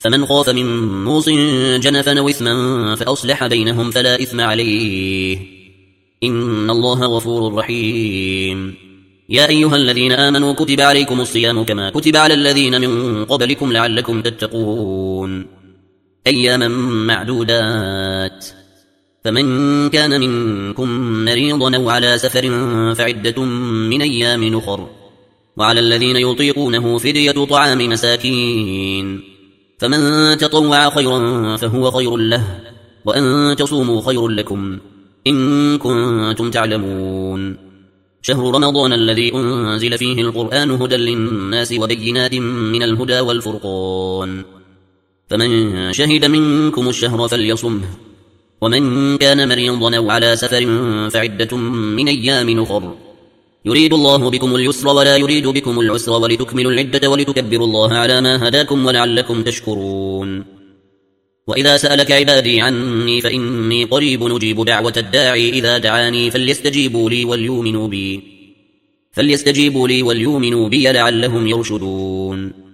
فمن خاف من موص جنفا أو إثما فأصلح بينهم فلا إثم عليه إن الله غفور رحيم. يا أيها الذين آمنوا كتب عليكم الصيام كما كتب على الذين من قبلكم لعلكم تتقون أياما معدودات. فمن كان منكم مريضا أو على سفر فعدة من أيام أخر وعلى الذين يطيقونه فدية طعام مساكين فمن تطوع خيرا فهو خير له وأن تصوموا خير لكم إن كنتم تعلمون. شهر رمضان الذي أنزل فيه القرآن هدى للناس وبينات من الهدى والفرقان فمن شهد منكم الشهر فليصمه ومن كان مريضا أو على سفر فعدة من أيام أخر يريد الله بكم اليسر ولا يريد بكم العسر ولتكملوا العدة ولتكبروا الله على ما هداكم ولعلكم تشكرون. وإذا سألك عبادي عني فإني قريب نجيب دعوة الداعي إذا دعاني فليستجيبوا لي وليؤمنوا بي لعلهم يرشدون.